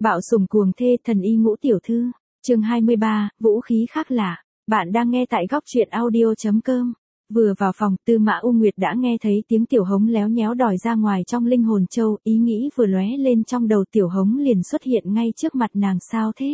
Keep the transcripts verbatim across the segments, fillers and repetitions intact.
Bạo sủng cuồng thê thần y ngũ tiểu thư. Chương hai mươi ba, vũ khí khác lạ. Bạn đang nghe tại góc truyện audio chấm com. Vừa vào phòng, Tư Mã U Nguyệt đã nghe thấy tiếng Tiểu Hống léo nhéo đòi ra ngoài trong linh hồn châu, ý nghĩ vừa lóe lên trong đầu Tiểu Hống liền xuất hiện ngay trước mặt nàng. Sao thế?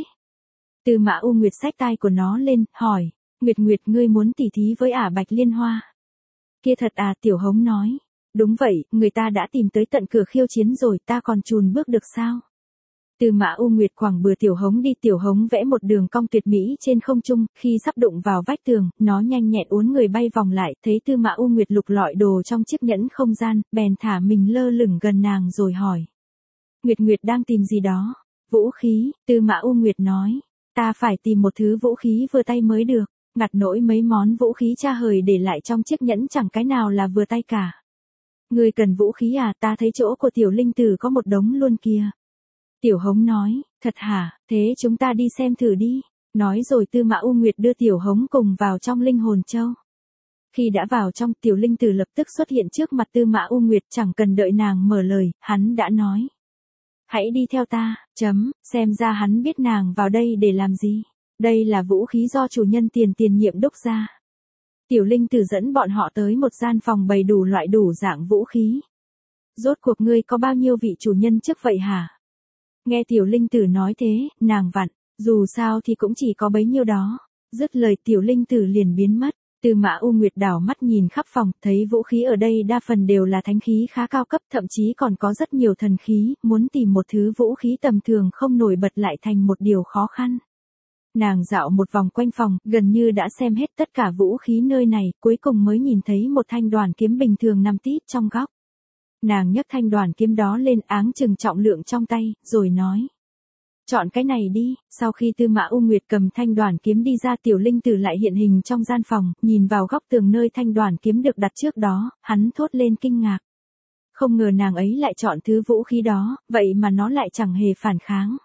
Tư Mã U Nguyệt xách tai của nó lên, hỏi, Nguyệt Nguyệt, ngươi muốn tỉ thí với ả Bạch Liên Hoa? Kia thật à? Tiểu Hống nói. Đúng vậy, người ta đã tìm tới tận cửa khiêu chiến rồi, ta còn chùn bước được sao? Tư Mã U Nguyệt quẳng bừa Tiểu Hống đi. Tiểu Hống vẽ một đường cong tuyệt mỹ trên không trung, khi sắp đụng vào vách tường, nó nhanh nhẹn uốn người bay vòng lại, thấy Tư Mã U Nguyệt lục lọi đồ trong chiếc nhẫn không gian, bèn thả mình lơ lửng gần nàng rồi hỏi. Nguyệt Nguyệt đang tìm gì đó? Vũ khí, Tư Mã U Nguyệt nói. Ta phải tìm một thứ vũ khí vừa tay mới được, ngặt nỗi mấy món vũ khí cha hời để lại trong chiếc nhẫn chẳng cái nào là vừa tay cả. Ngươi cần vũ khí à? Ta thấy chỗ của Tiểu Linh Tử có một đống luôn kìa. Tiểu Hống nói, thật hả? Thế chúng ta đi xem thử đi. Nói rồi Tư Mã U Nguyệt đưa Tiểu Hống cùng vào trong linh hồn châu. Khi đã vào trong, Tiểu Linh Tử lập tức xuất hiện trước mặt Tư Mã U Nguyệt, chẳng cần đợi nàng mở lời, hắn đã nói. Hãy đi theo ta, chấm, xem ra hắn biết nàng vào đây để làm gì. Đây là vũ khí do chủ nhân tiền tiền nhiệm đúc ra. Tiểu Linh Tử dẫn bọn họ tới một gian phòng bày đủ loại đủ dạng vũ khí. Rốt cuộc ngươi có bao nhiêu vị chủ nhân trước vậy hả? Nghe Tiểu Linh Tử nói thế, nàng vặn, dù sao thì cũng chỉ có bấy nhiêu đó. Dứt lời Tiểu Linh Tử liền biến mất. Tư Mã U Nguyệt đảo mắt nhìn khắp phòng, thấy vũ khí ở đây đa phần đều là thánh khí khá cao cấp, thậm chí còn có rất nhiều thần khí, muốn tìm một thứ vũ khí tầm thường không nổi bật lại thành một điều khó khăn. Nàng dạo một vòng quanh phòng, gần như đã xem hết tất cả vũ khí nơi này, cuối cùng mới nhìn thấy một thanh đoàn kiếm bình thường nằm tít trong góc. Nàng nhấc thanh đoàn kiếm đó lên, áng chừng trọng lượng trong tay, rồi nói. Chọn cái này đi. Sau khi Tư Mã U Nguyệt cầm thanh đoàn kiếm đi ra, Tiểu Linh Tử lại hiện hình trong gian phòng, nhìn vào góc tường nơi thanh đoàn kiếm được đặt trước đó, hắn thốt lên kinh ngạc. Không ngờ nàng ấy lại chọn thứ vũ khí đó, vậy mà nó lại chẳng hề phản kháng.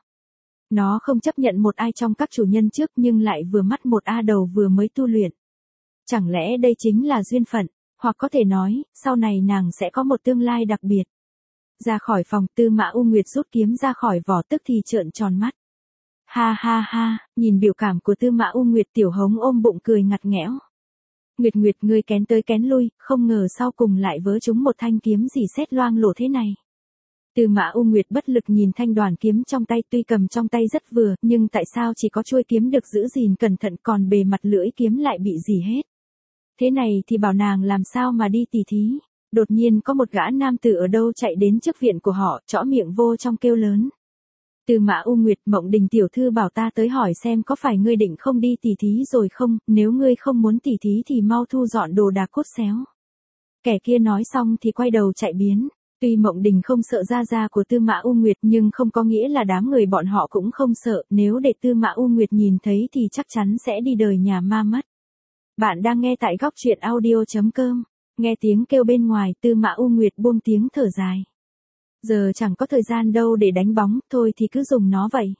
Nó không chấp nhận một ai trong các chủ nhân trước nhưng lại vừa mắt một A đầu vừa mới tu luyện. Chẳng lẽ đây chính là duyên phận, hoặc có thể nói, sau này nàng sẽ có một tương lai đặc biệt. Ra khỏi phòng, Tư Mã U Nguyệt rút kiếm ra khỏi vỏ tức thì trợn tròn mắt. Ha ha ha, nhìn biểu cảm của Tư Mã U Nguyệt, Tiểu Hống ôm bụng cười ngặt nghẽo. Nguyệt Nguyệt, ngươi kén tới kén lui, không ngờ sau cùng lại vớ trúng một thanh kiếm gì sét loang lổ thế này. Tư Mã U Nguyệt bất lực nhìn thanh đoàn kiếm trong tay, tuy cầm trong tay rất vừa, nhưng tại sao chỉ có chuôi kiếm được giữ gìn cẩn thận còn bề mặt lưỡi kiếm lại bị rỉ hết. Thế này thì bảo nàng làm sao mà đi tỉ thí. Đột nhiên có một gã nam tử ở đâu chạy đến trước viện của họ, trõ miệng vô trong kêu lớn. Tư Mã U Nguyệt, Mộng Đình tiểu thư bảo ta tới hỏi xem có phải ngươi định không đi tỉ thí rồi không, nếu ngươi không muốn tỉ thí thì mau thu dọn đồ đạc cốt xéo. Kẻ kia nói xong thì quay đầu chạy biến. Tuy Mộng Đình không sợ gia gia của Tư Mã U Nguyệt nhưng không có nghĩa là đám người bọn họ cũng không sợ, nếu để Tư Mã U Nguyệt nhìn thấy thì chắc chắn sẽ đi đời nhà ma mất. Bạn đang nghe tại góc truyện audio chấm com. Nghe tiếng kêu bên ngoài, Tư Mã U Nguyệt buông tiếng thở dài. Giờ chẳng có thời gian đâu để đánh bóng, thôi thì cứ dùng nó vậy.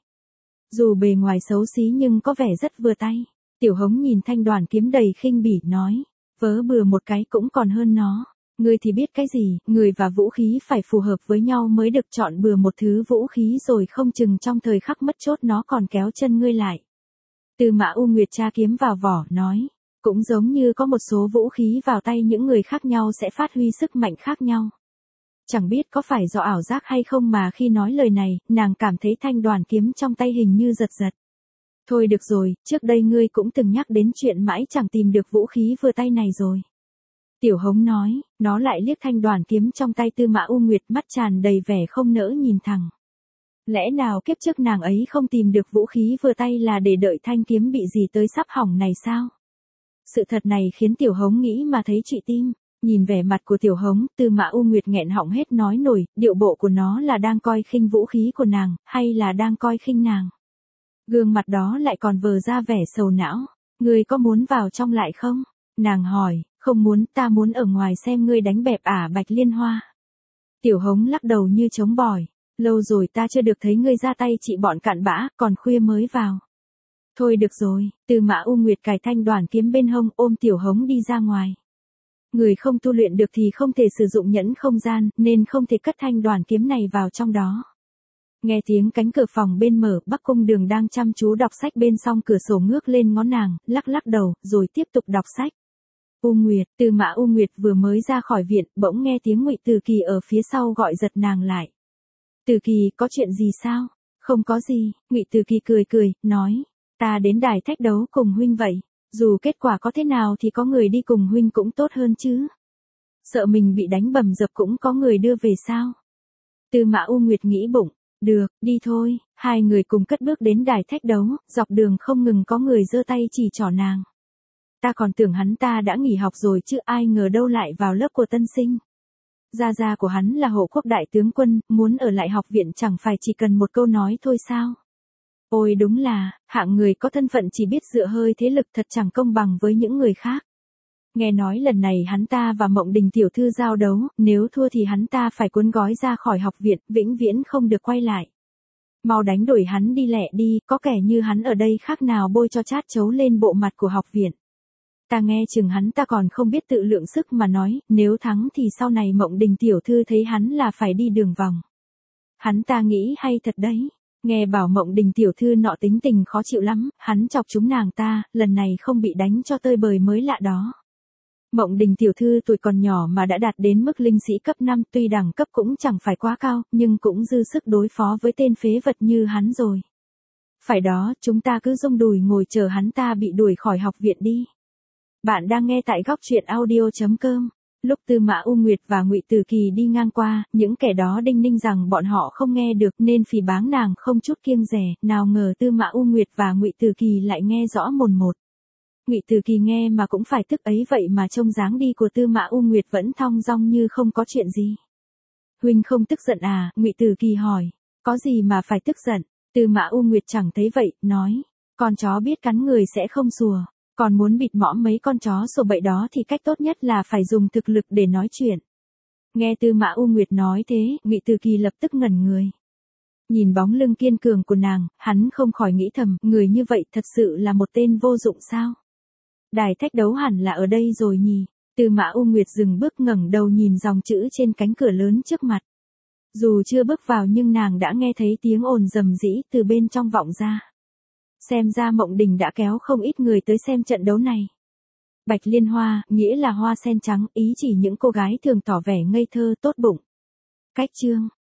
Dù bề ngoài xấu xí nhưng có vẻ rất vừa tay. Tiểu Hống nhìn thanh đoàn kiếm đầy khinh bỉ, nói. Vớ bừa một cái cũng còn hơn nó. Ngươi thì biết cái gì, người và vũ khí phải phù hợp với nhau mới được, chọn bừa một thứ vũ khí rồi không chừng trong thời khắc mất chốt nó còn kéo chân ngươi lại. Tư Mã U Nguyệt tra kiếm vào vỏ, nói. Cũng giống như có một số vũ khí vào tay những người khác nhau sẽ phát huy sức mạnh khác nhau. Chẳng biết có phải do ảo giác hay không mà khi nói lời này, nàng cảm thấy thanh đoàn kiếm trong tay hình như giật giật. Thôi được rồi, trước đây ngươi cũng từng nhắc đến chuyện mãi chẳng tìm được vũ khí vừa tay này rồi. Tiểu Hống nói, nó lại liếc thanh đoàn kiếm trong tay Tư Mã U Nguyệt, mắt tràn đầy vẻ không nỡ nhìn thẳng. Lẽ nào kiếp trước nàng ấy không tìm được vũ khí vừa tay là để đợi thanh kiếm bị gì tới sắp hỏng này sao? Sự thật này khiến Tiểu Hống nghĩ mà thấy trụy tim. Nhìn vẻ mặt của Tiểu Hống, Tư Mã U Nguyệt nghẹn họng hết nói nổi, điệu bộ của nó là đang coi khinh vũ khí của nàng, hay là đang coi khinh nàng. Gương mặt đó lại còn vờ ra vẻ sầu não. Ngươi có muốn vào trong lại không? Nàng hỏi. Không muốn, ta muốn ở ngoài xem ngươi đánh bẹp ả Bạch Liên Hoa. Tiểu Hống lắc đầu như trống bỏi. Lâu rồi ta chưa được thấy ngươi ra tay trị bọn cặn bã, còn khuya mới vào. Thôi được rồi, Tư Mã U Nguyệt cài thanh đoàn kiếm bên hông, ôm Tiểu Hống đi ra ngoài. Người không tu luyện được thì không thể sử dụng nhẫn không gian, nên không thể cất thanh đoàn kiếm này vào trong đó. Nghe tiếng cánh cửa phòng bên mở, Bắc Cung Đường đang chăm chú đọc sách bên song cửa sổ ngước lên ngó nàng, lắc lắc đầu, rồi tiếp tục đọc sách. U Nguyệt, Tư Mã U Nguyệt vừa mới ra khỏi viện, bỗng nghe tiếng Ngụy Từ Kỳ ở phía sau gọi giật nàng lại. Từ Kỳ, có chuyện gì sao? Không có gì, Ngụy Từ Kỳ cười cười, nói, ta đến đài thách đấu cùng huynh vậy, dù kết quả có thế nào thì có người đi cùng huynh cũng tốt hơn chứ. Sợ mình bị đánh bầm dập cũng có người đưa về sao? Tư Mã U Nguyệt nghĩ bụng, được, đi thôi, hai người cùng cất bước đến đài thách đấu, dọc đường không ngừng có người giơ tay chỉ trỏ nàng. Ta còn tưởng hắn ta đã nghỉ học rồi chứ ai ngờ đâu lại vào lớp của tân sinh. Gia gia của hắn là hộ quốc đại tướng quân, muốn ở lại học viện chẳng phải chỉ cần một câu nói thôi sao? Ôi đúng là, hạng người có thân phận chỉ biết dựa hơi thế lực thật chẳng công bằng với những người khác. Nghe nói lần này hắn ta và Mộng Đình tiểu thư giao đấu, nếu thua thì hắn ta phải cuốn gói ra khỏi học viện, vĩnh viễn không được quay lại. Mau đánh đuổi hắn đi lẹ đi, có kẻ như hắn ở đây khác nào bôi cho chát chấu lên bộ mặt của học viện. Ta nghe chừng hắn ta còn không biết tự lượng sức mà nói, nếu thắng thì sau này Mộng Đình tiểu thư thấy hắn là phải đi đường vòng. Hắn ta nghĩ hay thật đấy, nghe bảo Mộng Đình tiểu thư nọ tính tình khó chịu lắm, hắn chọc chúng nàng ta, lần này không bị đánh cho tơi bời mới lạ đó. Mộng Đình tiểu thư tuổi còn nhỏ mà đã đạt đến mức linh sĩ cấp năm, tuy đẳng cấp cũng chẳng phải quá cao, nhưng cũng dư sức đối phó với tên phế vật như hắn rồi. Phải đó, chúng ta cứ rung đùi ngồi chờ hắn ta bị đuổi khỏi học viện đi. Bạn đang nghe tại góc truyện audio chấm com. Lúc Tư Mã U Nguyệt và Ngụy Từ Kỳ đi ngang qua, những kẻ đó đinh ninh rằng bọn họ không nghe được nên phỉ báng nàng không chút kiêng dè, nào ngờ Tư Mã U Nguyệt và Ngụy Từ Kỳ lại nghe rõ mồn một. Ngụy Từ Kỳ nghe mà cũng phải tức ấy vậy mà trông dáng đi của Tư Mã U Nguyệt vẫn thong dong như không có chuyện gì. Huynh không tức giận à? Ngụy Từ Kỳ hỏi. Có gì mà phải tức giận? Tư Mã U Nguyệt chẳng thấy vậy, nói. Con chó biết cắn người sẽ không sủa. Còn muốn bịt mõm mấy con chó sổ bậy đó thì cách tốt nhất là phải dùng thực lực để nói chuyện. Nghe Tư Mã U Nguyệt nói thế, Ngụy Từ Kỳ lập tức ngẩn người. Nhìn bóng lưng kiên cường của nàng, hắn không khỏi nghĩ thầm, người như vậy thật sự là một tên vô dụng sao? Đài thách đấu hẳn là ở đây rồi nhỉ? Tư Mã U Nguyệt dừng bước ngẩng đầu nhìn dòng chữ trên cánh cửa lớn trước mặt. Dù chưa bước vào nhưng nàng đã nghe thấy tiếng ồn rầm rĩ từ bên trong vọng ra. Xem ra Mộng Đình đã kéo không ít người tới xem trận đấu này. Bạch liên hoa, nghĩa là hoa sen trắng, ý chỉ những cô gái thường tỏ vẻ ngây thơ tốt bụng. Cách chương